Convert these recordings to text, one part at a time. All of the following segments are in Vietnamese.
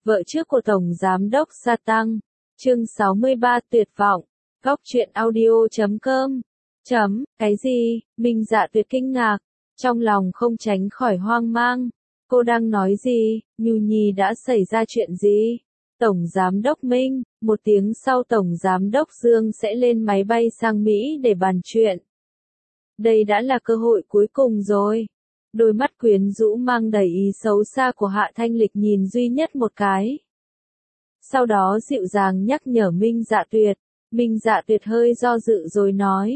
Vợ trước của Tổng Giám đốc Sa Tăng. Chương 63 tuyệt vọng. Góc truyện audio.com. Cái gì? Minh Dạ Tuyệt kinh ngạc. Trong lòng không tránh khỏi hoang mang. Cô đang nói gì? Nhu Nhi đã xảy ra chuyện gì? Tổng Giám đốc Minh, một tiếng sau Tổng Giám đốc Dương sẽ lên máy bay sang Mỹ để bàn chuyện. Đây đã là cơ hội cuối cùng rồi. Đôi mắt quyến rũ mang đầy ý xấu xa của Hạ Thanh Lịch nhìn duy nhất một cái. Sau đó dịu dàng nhắc nhở Minh Dạ Tuyệt. Minh Dạ Tuyệt hơi do dự rồi nói.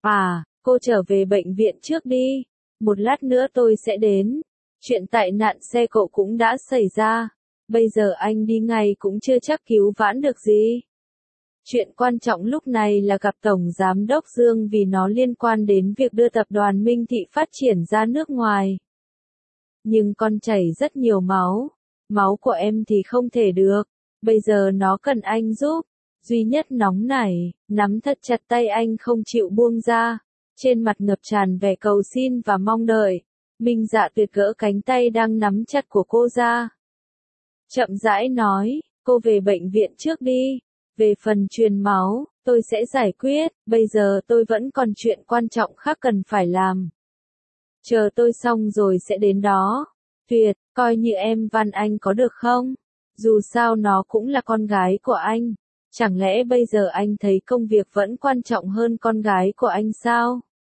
Cô trở về bệnh viện trước đi. Một lát nữa tôi sẽ đến. Chuyện tai nạn xe cộ cũng đã xảy ra. Bây giờ anh đi ngay cũng chưa chắc cứu vãn được gì. Chuyện quan trọng lúc này là gặp Tổng Giám đốc Dương vì nó liên quan đến việc đưa tập đoàn Minh Thị phát triển ra nước ngoài. Nhưng con chảy rất nhiều máu. Máu của em thì không thể được. Bây giờ nó cần anh giúp. Duy nhất nóng nảy, nắm thật chặt tay anh không chịu buông ra. Trên mặt ngập tràn vẻ cầu xin và mong đợi. Minh Dạ Tuyệt gỡ cánh tay đang nắm chặt của cô ra. Chậm rãi nói, cô về bệnh viện trước đi. Về phần truyền máu, tôi sẽ giải quyết, bây giờ tôi vẫn còn chuyện quan trọng khác cần phải làm. Chờ tôi xong rồi sẽ đến đó. Tuyệt, coi như em van anh có được không? Dù sao nó cũng là con gái của anh. Chẳng lẽ bây giờ anh thấy công việc vẫn quan trọng hơn con gái của anh sao?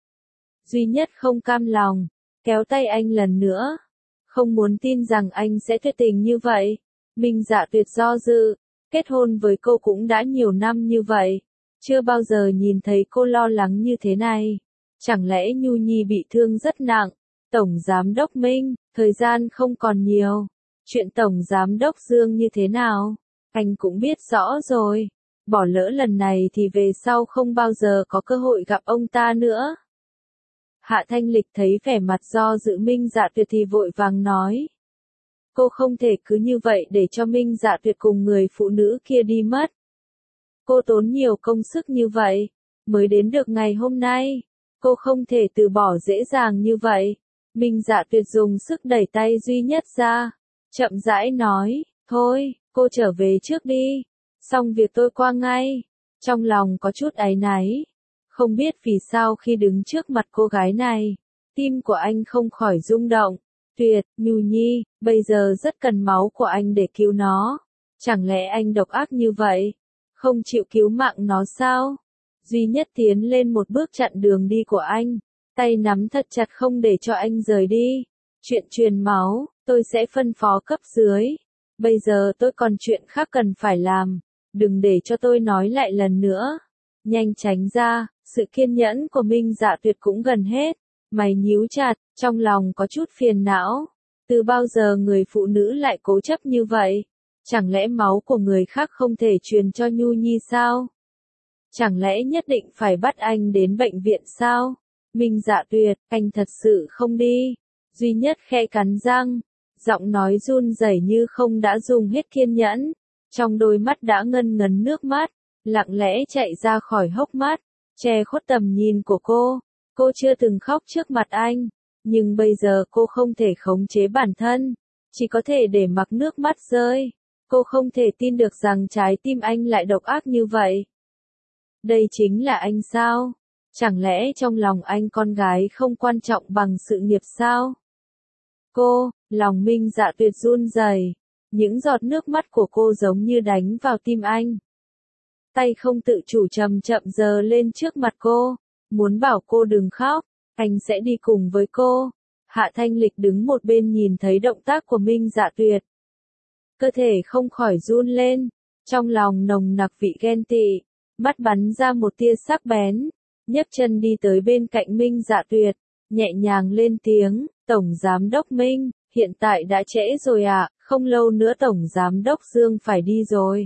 Duy nhất không cam lòng, kéo tay anh lần nữa. Không muốn tin rằng anh sẽ tuyệt tình như vậy. Minh Dạ Tuyệt do dự. Kết hôn với cô cũng đã nhiều năm như vậy. Chưa bao giờ nhìn thấy cô lo lắng như thế này. Chẳng lẽ Nhu Nhi bị thương rất nặng? Tổng Giám đốc Minh, thời gian không còn nhiều. Chuyện Tổng Giám đốc Dương như thế nào? Anh cũng biết rõ rồi. Bỏ lỡ lần này thì về sau không bao giờ có cơ hội gặp ông ta nữa. Hạ Thanh Lịch thấy vẻ mặt do dự Minh Dạ Tuyệt thì vội vàng nói. Cô không thể cứ như vậy để cho Minh Dạ Tuyệt cùng người phụ nữ kia đi mất. Cô tốn nhiều công sức như vậy, mới đến được ngày hôm nay. Cô không thể từ bỏ dễ dàng như vậy. Minh Dạ Tuyệt dùng sức đẩy tay duy nhất ra. Chậm rãi nói, thôi, cô trở về trước đi. Xong việc tôi qua ngay. Trong lòng có chút áy náy. Không biết vì sao khi đứng trước mặt cô gái này, tim của anh không khỏi rung động. Tuyệt, Nhu Nhi, bây giờ rất cần máu của anh để cứu nó. Chẳng lẽ anh độc ác như vậy? Không chịu cứu mạng nó sao? Duy nhất tiến lên một bước chặn đường đi của anh. Tay nắm thật chặt không để cho anh rời đi. Chuyện truyền máu, tôi sẽ phân phó cấp dưới. Bây giờ tôi còn chuyện khác cần phải làm. Đừng để cho tôi nói lại lần nữa. Nhanh tránh ra, sự kiên nhẫn của Minh Dạ Tuyệt cũng gần hết. Mày nhíu chặt, trong lòng có chút phiền não. Từ bao giờ người phụ nữ lại cố chấp như vậy? Chẳng lẽ máu của người khác không thể truyền cho Nhu Nhi sao? Chẳng lẽ nhất định phải bắt anh đến bệnh viện sao? Minh Dạ Tuyệt, anh thật sự không đi. Duy nhất khẽ cắn răng, giọng nói run rẩy như không đã dùng hết kiên nhẫn. Trong đôi mắt đã ngân ngấn nước mắt, lặng lẽ chạy ra khỏi hốc mắt, che khuất tầm nhìn của cô. Cô chưa từng khóc trước mặt anh, nhưng bây giờ cô không thể khống chế bản thân, chỉ có thể để mặc nước mắt rơi. Cô không thể tin được rằng trái tim anh lại độc ác như vậy. Đây chính là anh sao? Chẳng lẽ trong lòng anh con gái không quan trọng bằng sự nghiệp sao? Lòng Minh Dạ Tuyệt run rẩy, những giọt nước mắt của cô giống như đánh vào tim anh. Tay không tự chủ chậm chậm giơ lên trước mặt cô. Muốn bảo cô đừng khóc, anh sẽ đi cùng với cô. Hạ Thanh Lịch đứng một bên nhìn thấy động tác của Minh Dạ Tuyệt. Cơ thể không khỏi run lên, trong lòng nồng nặc vị ghen tị, mắt bắn ra một tia sắc bén, nhấc chân đi tới bên cạnh Minh Dạ Tuyệt, nhẹ nhàng lên tiếng, Tổng Giám đốc Minh, hiện tại đã trễ rồi ạ, không lâu nữa Tổng Giám đốc Dương phải đi rồi.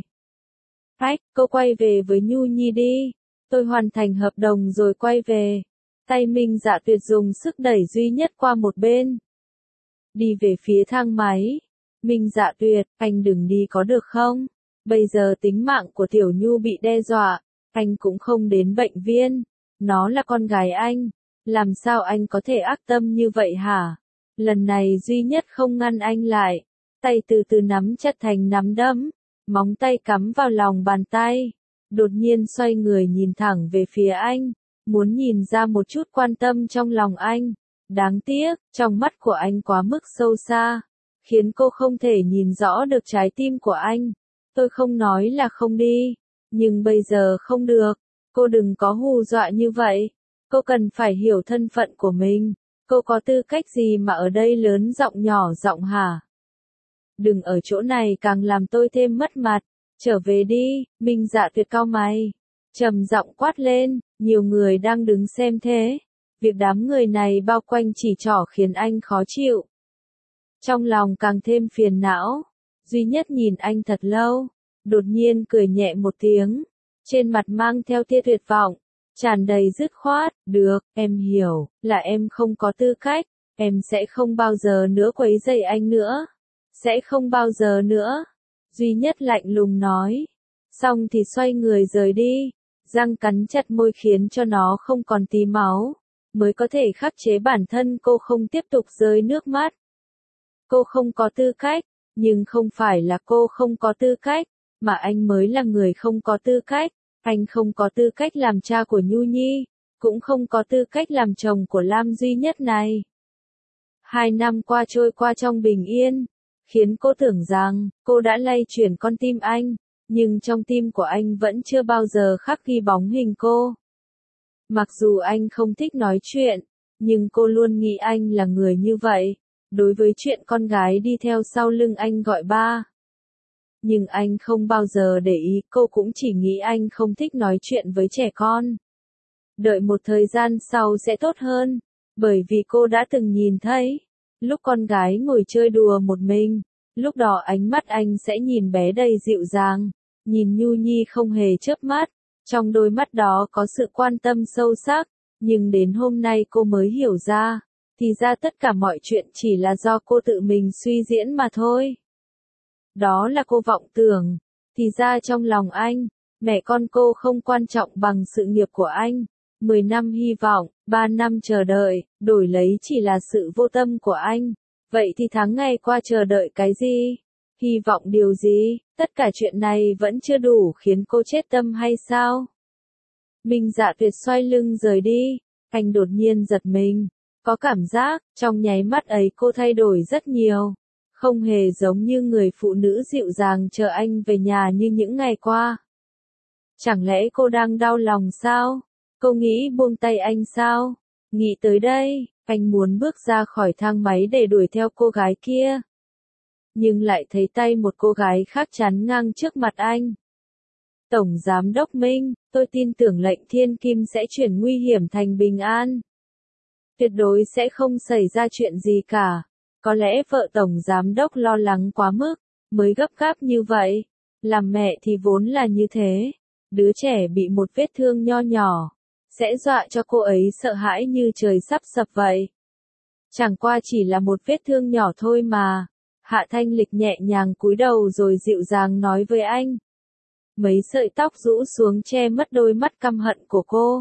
Cô quay về với Nhu Nhi đi. Tôi hoàn thành hợp đồng rồi quay về. Tay Minh Dạ Tuyệt dùng sức đẩy duy nhất qua một bên. Đi về phía thang máy. Minh Dạ Tuyệt, anh đừng đi có được không? Bây giờ tính mạng của Tiểu Nhu bị đe dọa. Anh cũng không đến bệnh viện. Nó là con gái anh. Làm sao anh có thể ác tâm như vậy hả? Lần này duy nhất không ngăn anh lại. tay từ từ nắm chặt thành nắm đấm, móng tay cắm vào lòng bàn tay, đột nhiên xoay người nhìn thẳng về phía anh, muốn nhìn ra một chút quan tâm trong lòng anh. Đáng tiếc, trong mắt của anh quá mức sâu xa, khiến cô không thể nhìn rõ được trái tim của anh. Tôi không nói là không đi, nhưng bây giờ không được, cô đừng có hù dọa như vậy, cô cần phải hiểu thân phận của mình, cô có tư cách gì mà ở đây lớn giọng nhỏ giọng hả? Đừng ở chỗ này càng làm tôi thêm mất mặt, trở về đi. Minh Dạ Tuyệt cau mày, trầm giọng quát lên, nhiều người đang đứng xem thế. Việc đám người này bao quanh chỉ trỏ khiến anh khó chịu. Trong lòng càng thêm phiền não, duy nhất nhìn anh thật lâu, đột nhiên cười nhẹ một tiếng, trên mặt mang theo tia tuyệt vọng, tràn đầy dứt khoát, được, em hiểu, là em không có tư cách, em sẽ không bao giờ nữa quấy rầy anh nữa, sẽ không bao giờ nữa, duy nhất lạnh lùng nói, xong thì xoay người rời đi, răng cắn chặt môi khiến cho nó không còn tí máu, mới có thể khắc chế bản thân cô không tiếp tục rơi nước mắt. Cô không có tư cách, nhưng không phải là cô không có tư cách, mà anh mới là người không có tư cách, anh không có tư cách làm cha của Nhu Nhi, cũng không có tư cách làm chồng của Lam Duy Nhất này. 2 năm qua trôi qua trong bình yên, khiến cô tưởng rằng cô đã lay chuyển con tim anh, nhưng trong tim của anh vẫn chưa bao giờ khắc ghi bóng hình cô. Mặc dù anh không thích nói chuyện, nhưng cô luôn nghĩ anh là người như vậy, đối với chuyện con gái đi theo sau lưng anh gọi ba. Nhưng anh không bao giờ để ý, cô cũng chỉ nghĩ anh không thích nói chuyện với trẻ con. Đợi một thời gian sau sẽ tốt hơn, bởi vì cô đã từng nhìn thấy, lúc con gái ngồi chơi đùa một mình, lúc đó ánh mắt anh sẽ nhìn bé đầy dịu dàng, nhìn Nhu Nhi không hề chớp mắt, trong đôi mắt đó có sự quan tâm sâu sắc, nhưng đến hôm nay cô mới hiểu ra, thì ra tất cả mọi chuyện chỉ là do cô tự mình suy diễn mà thôi. Đó là cô vọng tưởng, thì ra trong lòng anh, mẹ con cô không quan trọng bằng sự nghiệp của anh. 10 năm hy vọng, 3 năm chờ đợi, đổi lấy chỉ là sự vô tâm của anh. Vậy thì tháng ngày qua chờ đợi cái gì? Hy vọng điều gì? Tất cả chuyện này vẫn chưa đủ khiến cô chết tâm hay sao? Minh Dạ Tuyệt xoay lưng rời đi, anh đột nhiên giật mình, có cảm giác, trong nháy mắt ấy cô thay đổi rất nhiều. Không hề giống như người phụ nữ dịu dàng chờ anh về nhà như những ngày qua. Chẳng lẽ cô đang đau lòng sao? Cô nghĩ buông tay anh sao? Nghĩ tới đây, anh muốn bước ra khỏi thang máy để đuổi theo cô gái kia. Nhưng lại thấy tay một cô gái khác chắn ngang trước mặt anh. Tổng Giám đốc Minh, tôi tin tưởng lệnh thiên kim sẽ chuyển nguy hiểm thành bình an. Tuyệt đối sẽ không xảy ra chuyện gì cả. Có lẽ vợ Tổng Giám đốc lo lắng quá mức, mới gấp gáp như vậy. Làm mẹ thì vốn là như thế. Đứa trẻ bị một vết thương nho nhỏ, sẽ dọa cho cô ấy sợ hãi như trời sắp sập vậy. Chẳng qua chỉ là một vết thương nhỏ thôi mà. Hạ Thanh Lịch nhẹ nhàng cúi đầu rồi dịu dàng nói với anh. Mấy sợi tóc rũ xuống che mất đôi mắt căm hận của cô.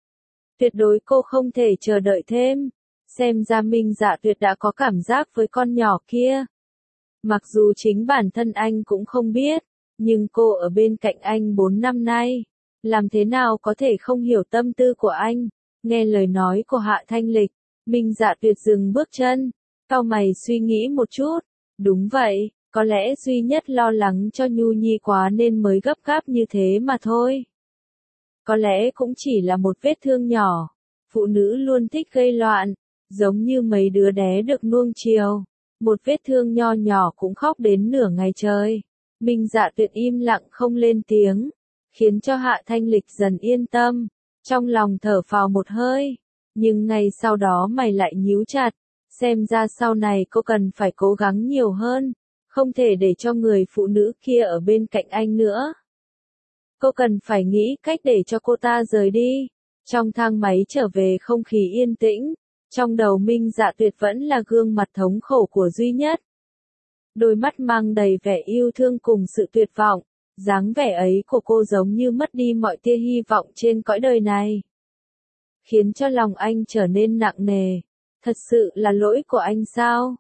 Tuyệt đối cô không thể chờ đợi thêm. Xem ra Minh Dạ Tuyệt đã có cảm giác với con nhỏ kia. Mặc dù chính bản thân anh cũng không biết, nhưng cô ở bên cạnh anh 4 năm nay, làm thế nào có thể không hiểu tâm tư của anh. Nghe lời nói của Hạ Thanh Lịch, Minh Dạ Tuyệt dừng bước chân, cau mày suy nghĩ một chút. Đúng vậy, có lẽ duy nhất lo lắng cho Nhu Nhi quá nên mới gấp gáp như thế mà thôi. Có lẽ cũng chỉ là một vết thương nhỏ, phụ nữ luôn thích gây loạn. Giống như mấy đứa bé được nuông chiều, một vết thương nho nhỏ cũng khóc đến nửa ngày trời. Minh Dạ Tuyệt im lặng không lên tiếng, khiến cho Hạ Thanh Lịch dần yên tâm, trong lòng thở phào một hơi, nhưng ngay sau đó mày lại nhíu chặt, xem ra sau này cô cần phải cố gắng nhiều hơn, không thể để cho người phụ nữ kia ở bên cạnh anh nữa. Cô cần phải nghĩ cách để cho cô ta rời đi. Trong thang máy trở về không khí yên tĩnh. Trong đầu Minh Dạ Tuyệt vẫn là gương mặt thống khổ của duy nhất. Đôi mắt mang đầy vẻ yêu thương cùng sự tuyệt vọng, dáng vẻ ấy của cô giống như mất đi mọi tia hy vọng trên cõi đời này. Khiến cho lòng anh trở nên nặng nề. Thật sự là lỗi của anh sao?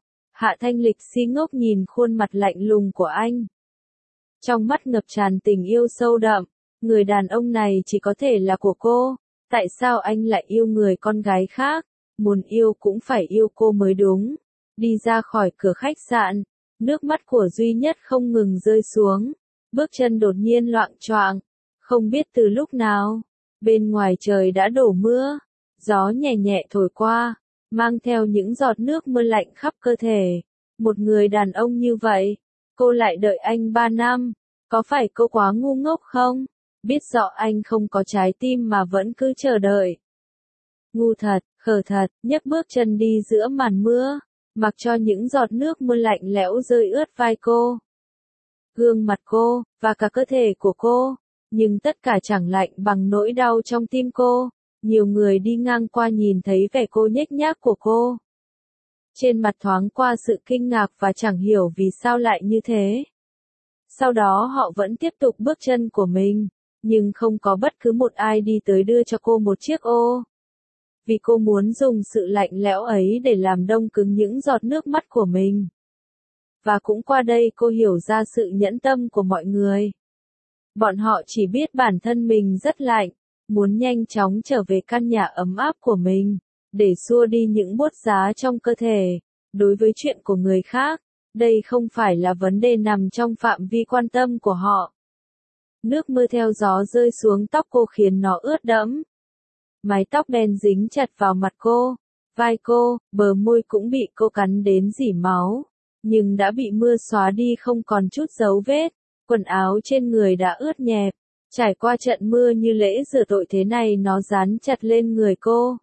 Hạ Thanh Lịch si ngốc nhìn khuôn mặt lạnh lùng của anh. Trong mắt ngập tràn tình yêu sâu đậm, người đàn ông này chỉ có thể là của cô, tại sao anh lại yêu người con gái khác, muốn yêu cũng phải yêu cô mới đúng. Đi ra khỏi cửa khách sạn, nước mắt của Duy Nhất không ngừng rơi xuống, bước chân đột nhiên loạng choạng, không biết từ lúc nào, bên ngoài trời đã đổ mưa, gió nhẹ nhẹ thổi qua, mang theo những giọt nước mưa lạnh khắp cơ thể. Một người đàn ông như vậy, cô lại đợi anh 3 năm, có phải cô quá ngu ngốc không? Biết rõ anh không có trái tim mà vẫn cứ chờ đợi. Ngu thật, khờ thật, nhấc bước chân đi giữa màn mưa, mặc cho những giọt nước mưa lạnh lẽo rơi ướt vai cô, gương mặt cô, và cả cơ thể của cô, nhưng tất cả chẳng lạnh bằng nỗi đau trong tim cô. Nhiều người đi ngang qua nhìn thấy vẻ cô nhếch nhác của cô. Trên mặt thoáng qua sự kinh ngạc và chẳng hiểu vì sao lại như thế. Sau đó họ vẫn tiếp tục bước chân của mình, nhưng không có bất cứ một ai đi tới đưa cho cô một chiếc ô. Vì cô muốn dùng sự lạnh lẽo ấy để làm đông cứng những giọt nước mắt của mình. Và cũng qua đây cô hiểu ra sự nhẫn tâm của mọi người. Bọn họ chỉ biết bản thân mình rất lạnh, muốn nhanh chóng trở về căn nhà ấm áp của mình, để xua đi những buốt giá trong cơ thể. Đối với chuyện của người khác, đây không phải là vấn đề nằm trong phạm vi quan tâm của họ. Nước mưa theo gió rơi xuống tóc cô khiến nó ướt đẫm. Mái tóc đen dính chặt vào mặt cô, vai cô, bờ môi cũng bị cô cắn đến rỉ máu, nhưng đã bị mưa xóa đi không còn chút dấu vết. Quần áo trên người đã ướt nhẹp, trải qua trận mưa như lễ rửa tội thế này nó dán chặt lên người cô.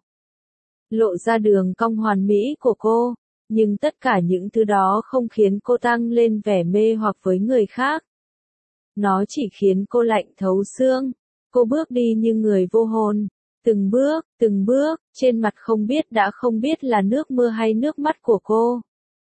Lộ ra đường cong hoàn mỹ của cô, nhưng tất cả những thứ đó không khiến cô tăng lên vẻ mê hoặc với người khác. Nó chỉ khiến cô lạnh thấu xương, cô bước đi như người vô hồn, từng bước, trên mặt không biết đã không biết là nước mưa hay nước mắt của cô.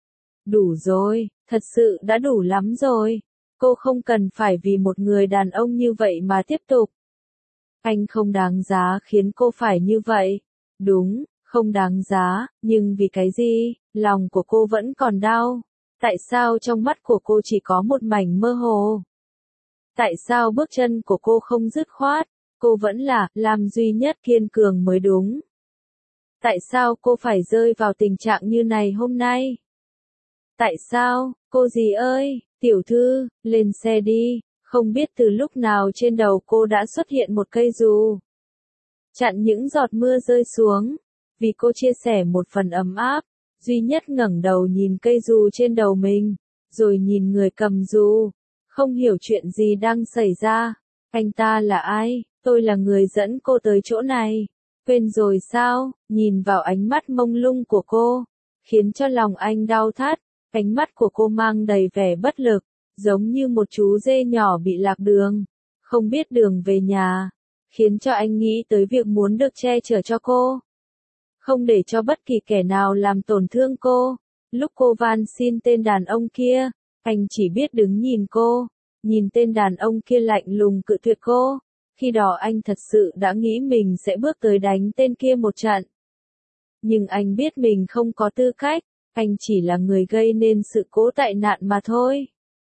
Đủ rồi, thật sự đã đủ lắm rồi. Cô không cần phải vì một người đàn ông như vậy mà tiếp tục. Anh không đáng giá khiến cô phải như vậy. Đúng, không đáng giá, nhưng vì cái gì, lòng của cô vẫn còn đau. Tại sao trong mắt của cô chỉ có một mảnh mơ hồ? Tại sao bước chân của cô không dứt khoát? Cô vẫn là, làm Duy Nhất kiên cường mới đúng. Tại sao cô phải rơi vào tình trạng như này hôm nay? Tại sao, cô dì ơi, tiểu thư, lên xe đi, không biết từ lúc nào trên đầu cô đã xuất hiện một cây dù. Chặn những giọt mưa rơi xuống, vì cô chia sẻ một phần ấm áp, Duy Nhất ngẩng đầu nhìn cây dù trên đầu mình, rồi nhìn người cầm dù, không hiểu chuyện gì đang xảy ra. Anh ta là ai? Tôi là người dẫn cô tới chỗ này. Quên rồi sao? Nhìn vào ánh mắt mông lung của cô, khiến cho lòng anh đau thắt. Ánh mắt của cô mang đầy vẻ bất lực, giống như một chú dê nhỏ bị lạc đường, không biết đường về nhà, khiến cho anh nghĩ tới việc muốn được che chở cho cô, không để cho bất kỳ kẻ nào làm tổn thương cô. Lúc cô van xin tên đàn ông kia, anh chỉ biết đứng nhìn tên đàn ông kia lạnh lùng cự tuyệt cô. Khi đó anh thật sự đã nghĩ mình sẽ bước tới đánh tên kia một trận. Nhưng anh biết mình không có tư cách. Anh chỉ là người gây nên sự cố tai nạn mà thôi.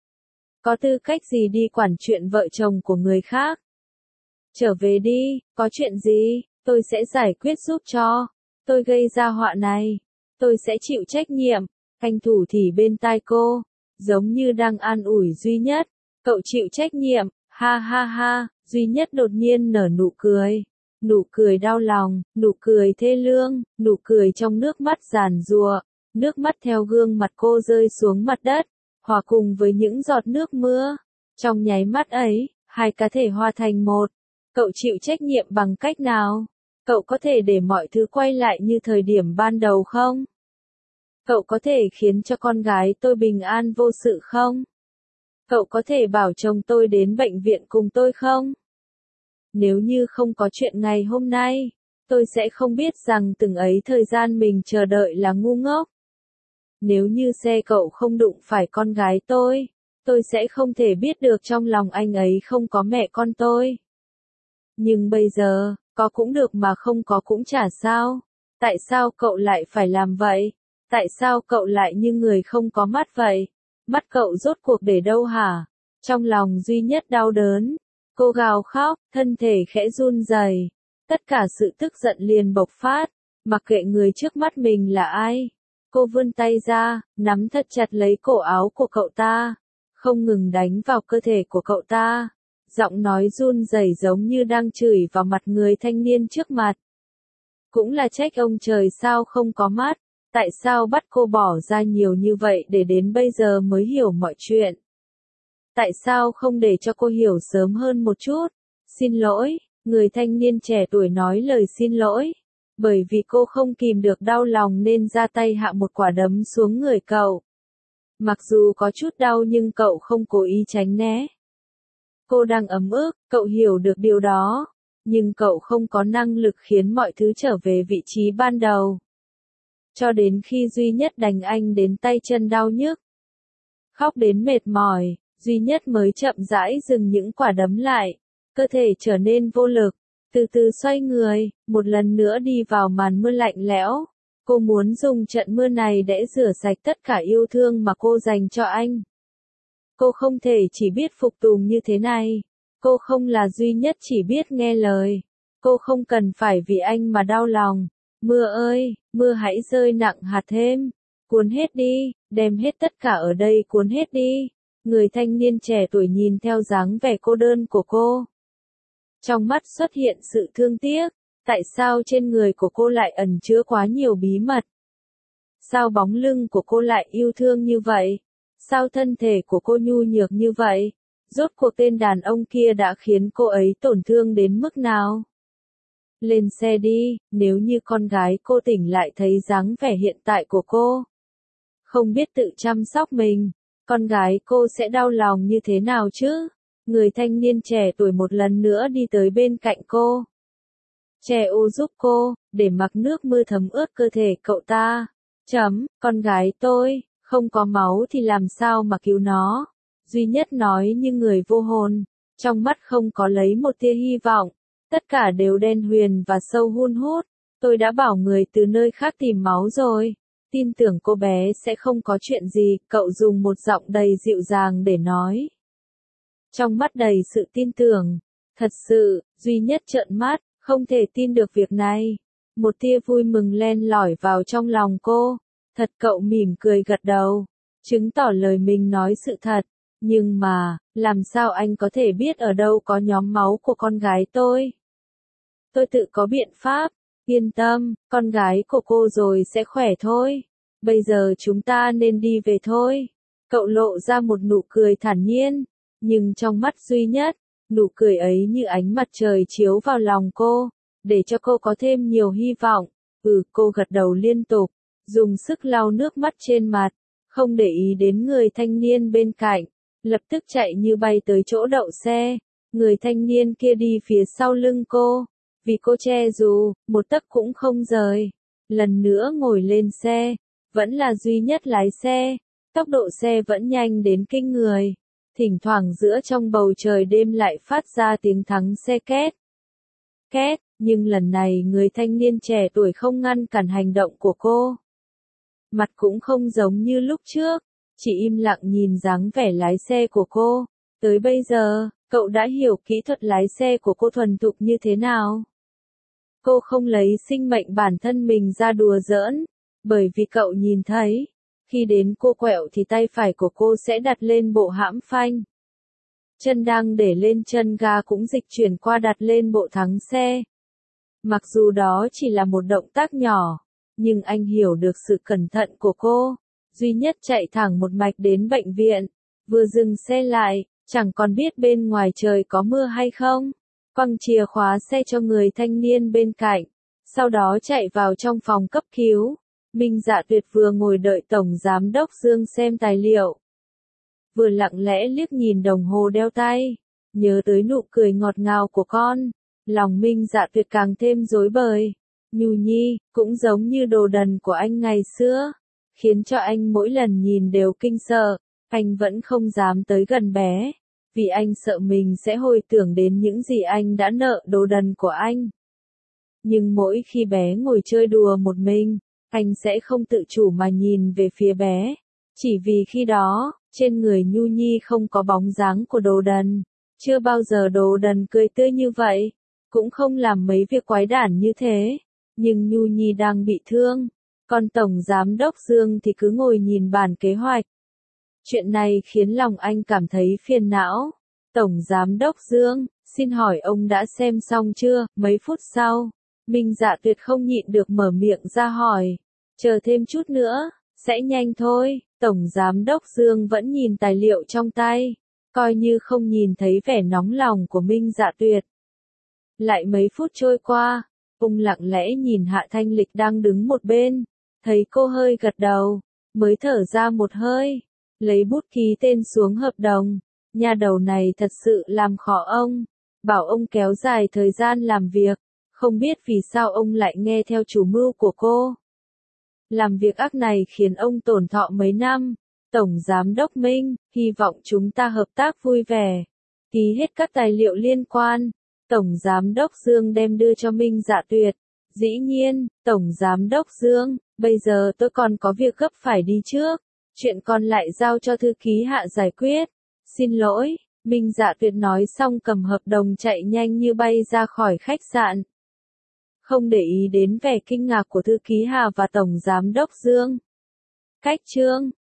Có tư cách gì đi quản chuyện vợ chồng của người khác? Trở về đi, có chuyện gì, tôi sẽ giải quyết giúp cho. Tôi gây ra họa này, tôi sẽ chịu trách nhiệm. Anh thủ thỉ bên tai cô, giống như đang an ủi Duy Nhất. Cậu chịu trách nhiệm, ha ha ha. Duy Nhất đột nhiên nở nụ cười. Nụ cười đau lòng, nụ cười thê lương, nụ cười trong nước mắt giàn giụa. Nước mắt theo gương mặt cô rơi xuống mặt đất, hòa cùng với những giọt nước mưa. Trong nháy mắt ấy, hai cá thể hòa thành một. Cậu chịu trách nhiệm bằng cách nào? Cậu có thể để mọi thứ quay lại như thời điểm ban đầu không? Cậu có thể khiến cho con gái tôi bình an vô sự không? Cậu có thể bảo chồng tôi đến bệnh viện cùng tôi không? Nếu như không có chuyện ngày hôm nay, tôi sẽ không biết rằng từng ấy thời gian mình chờ đợi là ngu ngốc. Nếu như xe cậu không đụng phải con gái tôi sẽ không thể biết được trong lòng anh ấy không có mẹ con tôi. Nhưng bây giờ, có cũng được mà không có cũng chả sao. Tại sao cậu lại phải làm vậy? Tại sao cậu lại như người không có mắt vậy? Mắt cậu rốt cuộc để đâu hả? Trong lòng Duy Nhất đau đớn. Cô gào khóc, thân thể khẽ run rẩy. Tất cả sự tức giận liền bộc phát. Mặc kệ người trước mắt mình là ai. Cô vươn tay ra, nắm thật chặt lấy cổ áo của cậu ta. Không ngừng đánh vào cơ thể của cậu ta. Giọng nói run rẩy giống như đang chửi vào mặt người thanh niên trước mặt. Cũng là trách ông trời sao không có mắt. Tại sao bắt cô bỏ ra nhiều như vậy để đến bây giờ mới hiểu mọi chuyện? Tại sao không để cho cô hiểu sớm hơn một chút? Xin lỗi, người thanh niên trẻ tuổi nói lời xin lỗi. Bởi vì cô không kìm được đau lòng nên ra tay hạ một quả đấm xuống người cậu. Mặc dù có chút đau nhưng cậu không cố ý tránh né. Cô đang ấm ức, cậu hiểu được điều đó. Nhưng cậu không có năng lực khiến mọi thứ trở về vị trí ban đầu. Cho đến khi Duy Nhất đánh anh đến tay chân đau nhức. Khóc đến mệt mỏi, Duy Nhất mới chậm rãi dừng những quả đấm lại. Cơ thể trở nên vô lực. Từ từ xoay người, một lần nữa đi vào màn mưa lạnh lẽo. Cô muốn dùng trận mưa này để rửa sạch tất cả yêu thương mà cô dành cho anh. Cô không thể chỉ biết phục tùng như thế này. Cô không là Duy Nhất chỉ biết nghe lời. Cô không cần phải vì anh mà đau lòng. Mưa ơi, mưa hãy rơi nặng hạt thêm. Cuốn hết đi, đem hết tất cả ở đây cuốn hết đi. Người thanh niên trẻ tuổi nhìn theo dáng vẻ cô đơn của cô. Trong mắt xuất hiện sự thương tiếc. Tại sao trên người của cô lại ẩn chứa quá nhiều bí mật? Sao bóng lưng của cô lại yêu thương như vậy? Sao thân thể của cô nhu nhược như vậy? Rốt cuộc tên đàn ông kia đã khiến cô ấy tổn thương đến mức nào? Lên xe đi, nếu như con gái cô tỉnh lại thấy dáng vẻ hiện tại của cô. Không biết tự chăm sóc mình, con gái cô sẽ đau lòng như thế nào chứ? Người thanh niên trẻ tuổi một lần nữa đi tới bên cạnh cô. Che ô giúp cô, để mặc nước mưa thấm ướt cơ thể cậu ta. Con gái tôi, không có máu thì làm sao mà cứu nó? Duy Nhất nói như người vô hồn, trong mắt không có lấy một tia hy vọng. Tất cả đều đen huyền và sâu hun hút. Tôi đã bảo người từ nơi khác tìm máu rồi. Tin tưởng cô bé sẽ không có chuyện gì, cậu dùng một giọng đầy dịu dàng để nói. Trong mắt đầy sự tin tưởng. Thật sự, Duy Nhất trợn mắt, không thể tin được việc này. Một tia vui mừng len lỏi vào trong lòng cô. Thật, cậu mỉm cười gật đầu, chứng tỏ lời mình nói sự thật. Nhưng mà, làm sao anh có thể biết ở đâu có nhóm máu của con gái tôi? Tôi tự có biện pháp, yên tâm, con gái của cô rồi sẽ khỏe thôi. Bây giờ chúng ta nên đi về thôi. Cậu lộ ra một nụ cười thản nhiên, nhưng trong mắt Duy Nhất, nụ cười ấy như ánh mặt trời chiếu vào lòng cô, để cho cô có thêm nhiều hy vọng. Cô gật đầu liên tục, dùng sức lau nước mắt trên mặt, không để ý đến người thanh niên bên cạnh, lập tức chạy như bay tới chỗ đậu xe. Người thanh niên kia đi phía sau lưng cô, vì cô che dù, một tấc cũng không rời. Lần nữa ngồi lên xe, vẫn là Duy Nhất lái xe, tốc độ xe vẫn nhanh đến kinh người. Thỉnh thoảng giữa trong bầu trời đêm lại phát ra tiếng thắng xe két. Két, nhưng lần này người thanh niên trẻ tuổi không ngăn cản hành động của cô. Mặt cũng không giống như lúc trước, chỉ im lặng nhìn dáng vẻ lái xe của cô. Tới bây giờ, cậu đã hiểu kỹ thuật lái xe của cô thuần thục như thế nào. Cô không lấy sinh mệnh bản thân mình ra đùa giỡn, bởi vì cậu nhìn thấy, khi đến cô quẹo thì tay phải của cô sẽ đặt lên bộ hãm phanh. Chân đang để lên chân ga cũng dịch chuyển qua đặt lên bộ thắng xe. Mặc dù đó chỉ là một động tác nhỏ, nhưng anh hiểu được sự cẩn thận của cô. Duy Nhất chạy thẳng một mạch đến bệnh viện, vừa dừng xe lại, chẳng còn biết bên ngoài trời có mưa hay không. Quăng chìa khóa xe cho người thanh niên bên cạnh, sau đó chạy vào trong phòng cấp cứu. Minh Dạ Tuyệt vừa ngồi đợi Tổng Giám đốc Dương xem tài liệu, vừa lặng lẽ liếc nhìn đồng hồ đeo tay, nhớ tới nụ cười ngọt ngào của con, lòng Minh Dạ Tuyệt càng thêm rối bời. Nhu Nhi, cũng giống như đồ đần của anh ngày xưa, khiến cho anh mỗi lần nhìn đều kinh sợ, anh vẫn không dám tới gần bé, vì anh sợ mình sẽ hồi tưởng đến những gì anh đã nợ đồ đần của anh. Nhưng mỗi khi bé ngồi chơi đùa một mình, anh sẽ không tự chủ mà nhìn về phía bé. Chỉ vì khi đó, trên người Nhu Nhi không có bóng dáng của Đồ Đần. Chưa bao giờ Đồ Đần cười tươi như vậy, cũng không làm mấy việc quái đản như thế. Nhưng Nhu Nhi đang bị thương, còn Tổng Giám đốc Dương thì cứ ngồi nhìn bản kế hoạch. Chuyện này khiến lòng anh cảm thấy phiền não. Tổng Giám đốc Dương, xin hỏi ông đã xem xong chưa? Mấy phút sau, Minh Dạ Tuyệt không nhịn được mở miệng ra hỏi. Chờ thêm chút nữa, sẽ nhanh thôi. Tổng Giám đốc Dương vẫn nhìn tài liệu trong tay, coi như không nhìn thấy vẻ nóng lòng của Minh Dạ Tuyệt. Lại mấy phút trôi qua, ông lặng lẽ nhìn Hạ Thanh Lịch đang đứng một bên, thấy cô hơi gật đầu, mới thở ra một hơi, lấy bút ký tên xuống hợp đồng. Nhà đầu này thật sự làm khó ông, bảo ông kéo dài thời gian làm việc, không biết vì sao ông lại nghe theo chủ mưu của cô. Làm việc ác này khiến ông tổn thọ mấy năm. Tổng Giám đốc Minh, hy vọng chúng ta hợp tác vui vẻ. Ký hết các tài liệu liên quan. Tổng Giám đốc Dương đem đưa cho Minh Dạ Tuyệt. Dĩ nhiên, Tổng Giám đốc Dương, bây giờ tôi còn có việc gấp phải đi trước. Chuyện còn lại giao cho thư ký Hạ giải quyết. Xin lỗi, Minh Dạ Tuyệt nói xong cầm hợp đồng chạy nhanh như bay ra khỏi khách sạn. Không để ý đến vẻ kinh ngạc của thư ký Hà và Tổng Giám đốc Dương. Cách chương